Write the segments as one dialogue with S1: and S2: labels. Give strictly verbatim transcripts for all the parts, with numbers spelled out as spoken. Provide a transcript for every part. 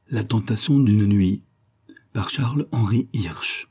S1: La tentation d'une nuit, par Charles-Henri Hirsch.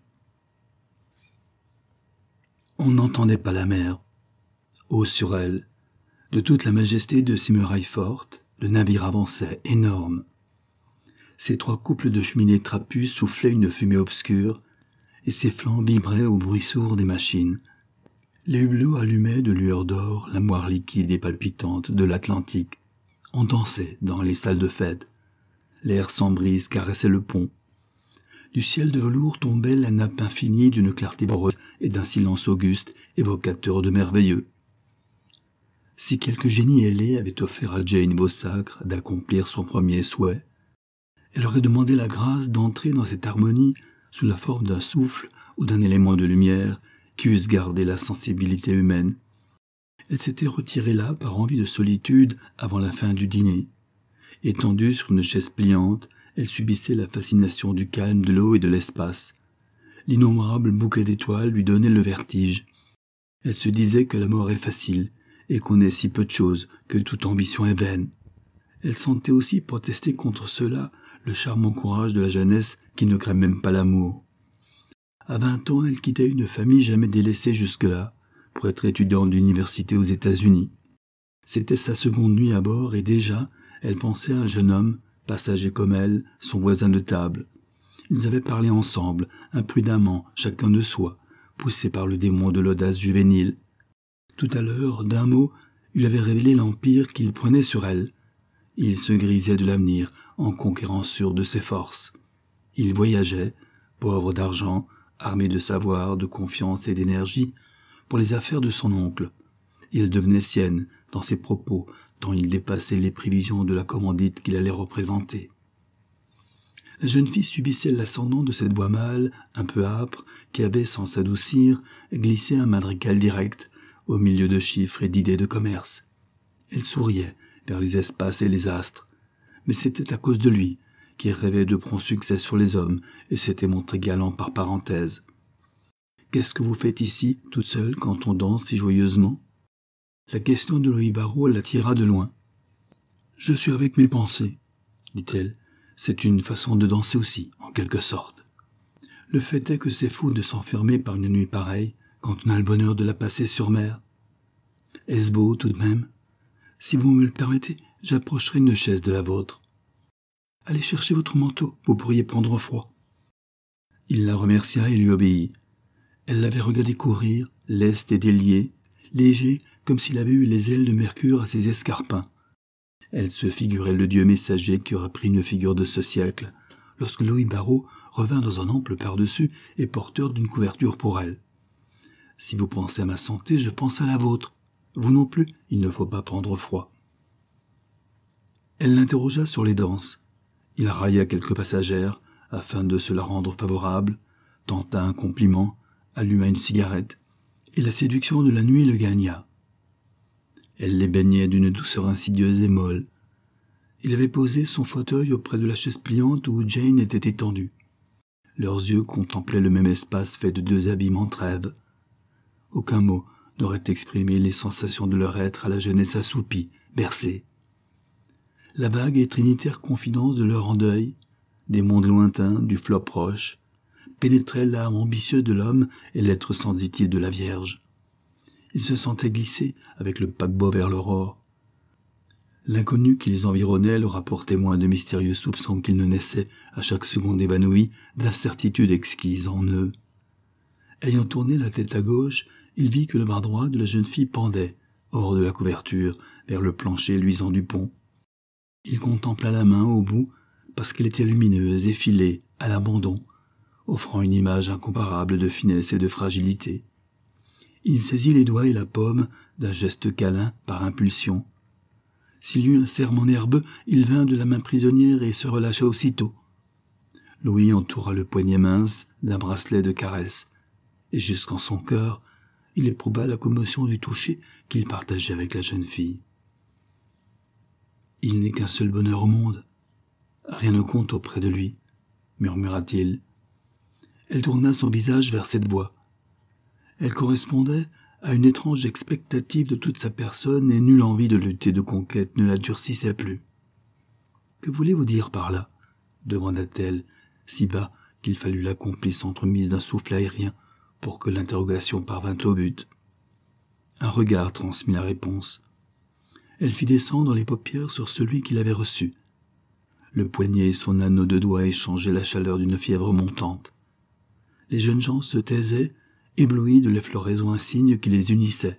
S1: On n'entendait pas la mer. Haut sur elle, de toute la majesté de ses murailles fortes, le navire avançait, énorme. Ses trois couples de cheminées trapues soufflaient une fumée obscure, et ses flancs vibraient au bruit sourd des machines. Les hublots allumaient de lueurs d'or la moire liquide et palpitante de l'Atlantique. On dansait dans les salles de fête. L'air sans brise caressait le pont. Du ciel de velours tombait la nappe infinie d'une clarté poreuse et d'un silence auguste, évocateur de merveilleux. Si quelque génie ailé avait offert à Jane Beausacre d'accomplir son premier souhait, elle aurait demandé la grâce d'entrer dans cette harmonie sous la forme d'un souffle ou d'un élément de lumière qui eusse gardé la sensibilité humaine. Elle s'était retirée là par envie de solitude avant la fin du dîner. Étendue sur une chaise pliante, elle subissait la fascination du calme de l'eau et de l'espace. L'innombrable bouquet d'étoiles lui donnait le vertige. Elle se disait que la mort est facile et qu'on est si peu de choses que toute ambition est vaine. Elle sentait aussi protester contre cela le charmant courage de la jeunesse qui ne craint même pas l'amour. À vingt ans, elle quittait une famille jamais délaissée jusque-là pour être étudiante d'université aux États-Unis. C'était sa seconde nuit à bord et déjà, elle pensait à un jeune homme, passager comme elle, son voisin de table. Ils avaient parlé ensemble, imprudemment, chacun de soi, poussés par le démon de l'audace juvénile. Tout à l'heure, d'un mot, il avait révélé l'empire qu'il prenait sur elle. Il se grisait de l'avenir, en conquérant sûr de ses forces. Il voyageait, pauvre d'argent, armé de savoir, de confiance et d'énergie, pour les affaires de son oncle. Il devenait sienne, dans ses propos, tant il dépassait les prévisions de la commandite qu'il allait représenter. La jeune fille subissait l'ascendant de cette voix mâle, un peu âpre, qui avait, sans s'adoucir, glissé un madrigal direct, au milieu de chiffres et d'idées de commerce. Elle souriait vers les espaces et les astres, mais c'était à cause de lui, qui rêvait de prompt succès sur les hommes et s'était montré galant par parenthèse. « Qu'est-ce que vous faites ici, toute seule, quand on danse si joyeusement ?» La question de Louis Barrault l'attira de loin. « Je suis avec mes pensées, » dit-elle. « C'est une façon de danser aussi, en quelque sorte. Le fait est que c'est fou de s'enfermer par une nuit pareille quand on a le bonheur de la passer sur mer. Est-ce beau tout de même? Si vous me le permettez, j'approcherai une chaise de la vôtre. Allez chercher votre manteau, vous pourriez prendre froid. » Il la remercia et lui obéit. Elle l'avait regardé courir, leste et délié, léger comme s'il avait eu les ailes de Mercure à ses escarpins. Elle se figurait le dieu messager qui aurait pris une figure de ce siècle, lorsque Louis Barrault revint dans un ample par-dessus et porteur d'une couverture pour elle. « Si vous pensez à ma santé, je pense à la vôtre. Vous non plus, il ne faut pas prendre froid. » Elle l'interrogea sur les danses. Il railla quelques passagères, afin de se la rendre favorable, tenta un compliment, alluma une cigarette, et la séduction de la nuit le gagna. Elle les baignait d'une douceur insidieuse et molle. Il avait posé son fauteuil auprès de la chaise pliante où Jane était étendue. Leurs yeux contemplaient le même espace fait de deux abîmes en trêve. Aucun mot n'aurait exprimé les sensations de leur être à la jeunesse assoupie, bercée. La vague et trinitaire confidence de leur endeuil, des mondes lointains, du flot proche, pénétrait l'âme ambitieuse de l'homme et l'être sensitif de la Vierge. Ils se sentaient glisser avec le paquebot vers l'aurore. L'inconnu qui les environnait leur apportait moins de mystérieux soupçons qu'ils ne naissaient, à chaque seconde évanouie, d'incertitude exquise en eux. Ayant tourné la tête à gauche, il vit que le bras droit de la jeune fille pendait, hors de la couverture, vers le plancher luisant du pont. Il contempla la main au bout, parce qu'elle était lumineuse, effilée, à l'abandon, offrant une image incomparable de finesse et de fragilité. Il saisit les doigts et la paume d'un geste câlin par impulsion. S'il eut un serrement nerveux, il vint de la main prisonnière et se relâcha aussitôt. Louis entoura le poignet mince d'un bracelet de caresse, et jusqu'en son cœur, il éprouva la commotion du toucher qu'il partageait avec la jeune fille. « Il n'est qu'un seul bonheur au monde. Rien ne compte auprès de lui, » murmura-t-il. Elle tourna son visage vers cette voix. Elle correspondait à une étrange expectative de toute sa personne et nulle envie de lutter de conquête ne la durcissait plus. « Que voulez-vous dire par là » demanda-t-elle, si bas qu'il fallut la complice entremise d'un souffle aérien pour que l'interrogation parvint au but. Un regard transmit la réponse. Elle fit descendre les paupières sur celui qui l'avait reçu. Le poignet et son anneau de doigts échangeaient la chaleur d'une fièvre montante. Les jeunes gens se taisaient, éblouis de l'effloraison insigne qui les unissait.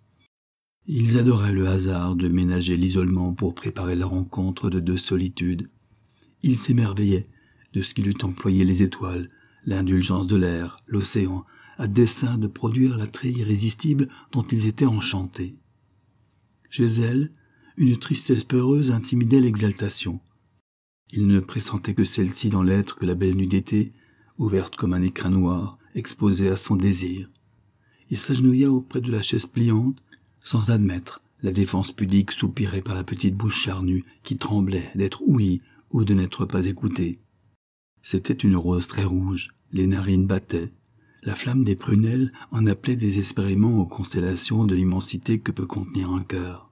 S1: Ils adoraient le hasard de ménager l'isolement pour préparer la rencontre de deux solitudes. Ils s'émerveillaient de ce qu'il eût employé les étoiles, l'indulgence de l'air, l'océan, à dessein de produire l'attrait irrésistible dont ils étaient enchantés. Chez elle, une tristesse peureuse intimidait l'exaltation. Il ne pressentait que celle-ci dans l'être que la belle nuit d'été, ouverte comme un écrin noir, exposait à son désir. Il s'agenouilla auprès de la chaise pliante, sans admettre la défense pudique soupirée par la petite bouche charnue qui tremblait d'être ouïe ou de n'être pas écoutée. C'était une rose très rouge, les narines battaient. La flamme des prunelles en appelait désespérément aux constellations de l'immensité que peut contenir un cœur.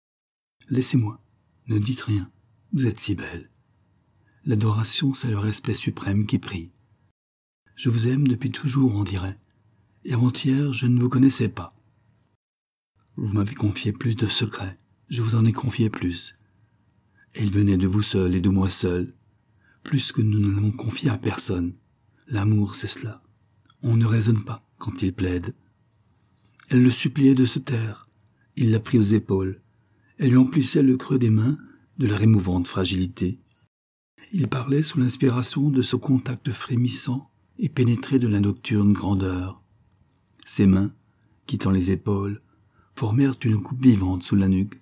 S1: « Laissez-moi, ne dites rien, vous êtes si belle. L'adoration, c'est le respect suprême qui prie. Je vous aime depuis toujours, on dirait, et avant-hier, je ne vous connaissais pas. Vous m'avez confié plus de secrets, je vous en ai confié plus. Et ils venaient de vous seul et de moi seul, plus que nous n'en avons confié à personne. L'amour, c'est cela. On ne raisonne pas quand il plaide. » Elle le suppliait de se taire. Il la prit aux épaules. Elle lui emplissait le creux des mains de leur émouvante fragilité. Il parlait sous l'inspiration de ce contact frémissant et pénétré de la nocturne grandeur. Ses mains, quittant les épaules, formèrent une coupe vivante sous la nuque.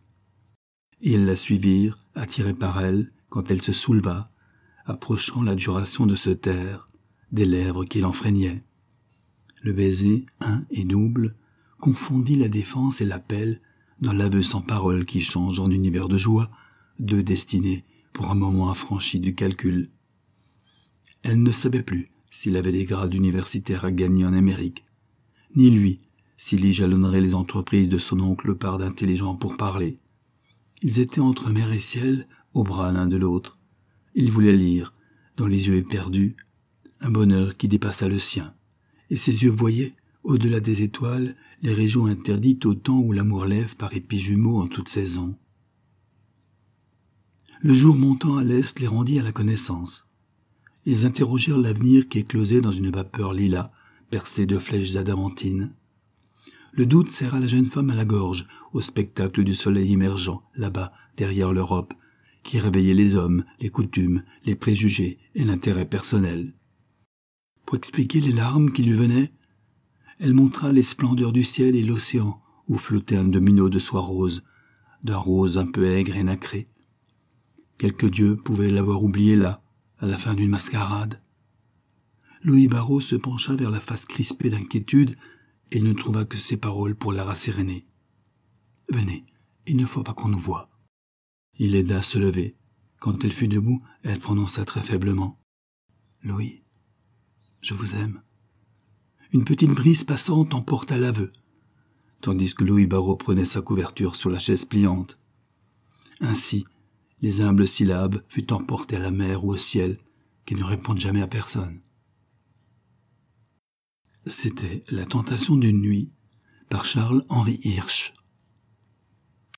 S1: Et ils la suivirent, attirés par elle, quand elle se souleva, approchant la duration de se taire, des lèvres qui l'enfreignaient. Le baiser, un et double, confondit la défense et l'appel dans l'aveu sans parole qui change en univers de joie, deux destinées pour un moment affranchi du calcul. Elle ne savait plus s'il avait des grades universitaires à gagner en Amérique, ni lui s'il y jalonnerait les entreprises de son oncle par d'intelligents pourparlers. Ils étaient entre mer et ciel, au bras l'un de l'autre. Il voulait lire, dans les yeux éperdus, un bonheur qui dépassa le sien, et ses yeux voyaient, au-delà des étoiles, les régions interdites au temps où l'amour lève par épis jumeaux en toute saison. Le jour montant à l'est les rendit à la connaissance. Ils interrogèrent l'avenir qui éclosait dans une vapeur lilas, percée de flèches adamantines. Le doute serra la jeune femme à la gorge, au spectacle du soleil émergent, là-bas, derrière l'Europe, qui réveillait les hommes, les coutumes, les préjugés et l'intérêt personnel. Pour expliquer les larmes qui lui venaient, elle montra les splendeurs du ciel et l'océan, où flottait un domino de soie rose, d'un rose un peu aigre et nacré. Quelque dieu pouvait l'avoir oublié là, à la fin d'une mascarade. Louis Barrault se pencha vers la face crispée d'inquiétude et il ne trouva que ces paroles pour la rasséréner. « Venez, il ne faut pas qu'on nous voie. » Il l'aida à se lever. Quand elle fut debout, elle prononça très faiblement. « Louis, je vous aime. » Une petite brise passante emporta l'aveu, tandis que Louis Barrault prenait sa couverture sur la chaise pliante. Ainsi, les humbles syllabes furent emportées à la mer ou au ciel, qui ne répondent jamais à personne. C'était La tentation d'une nuit, par Charles Henry Hirsch.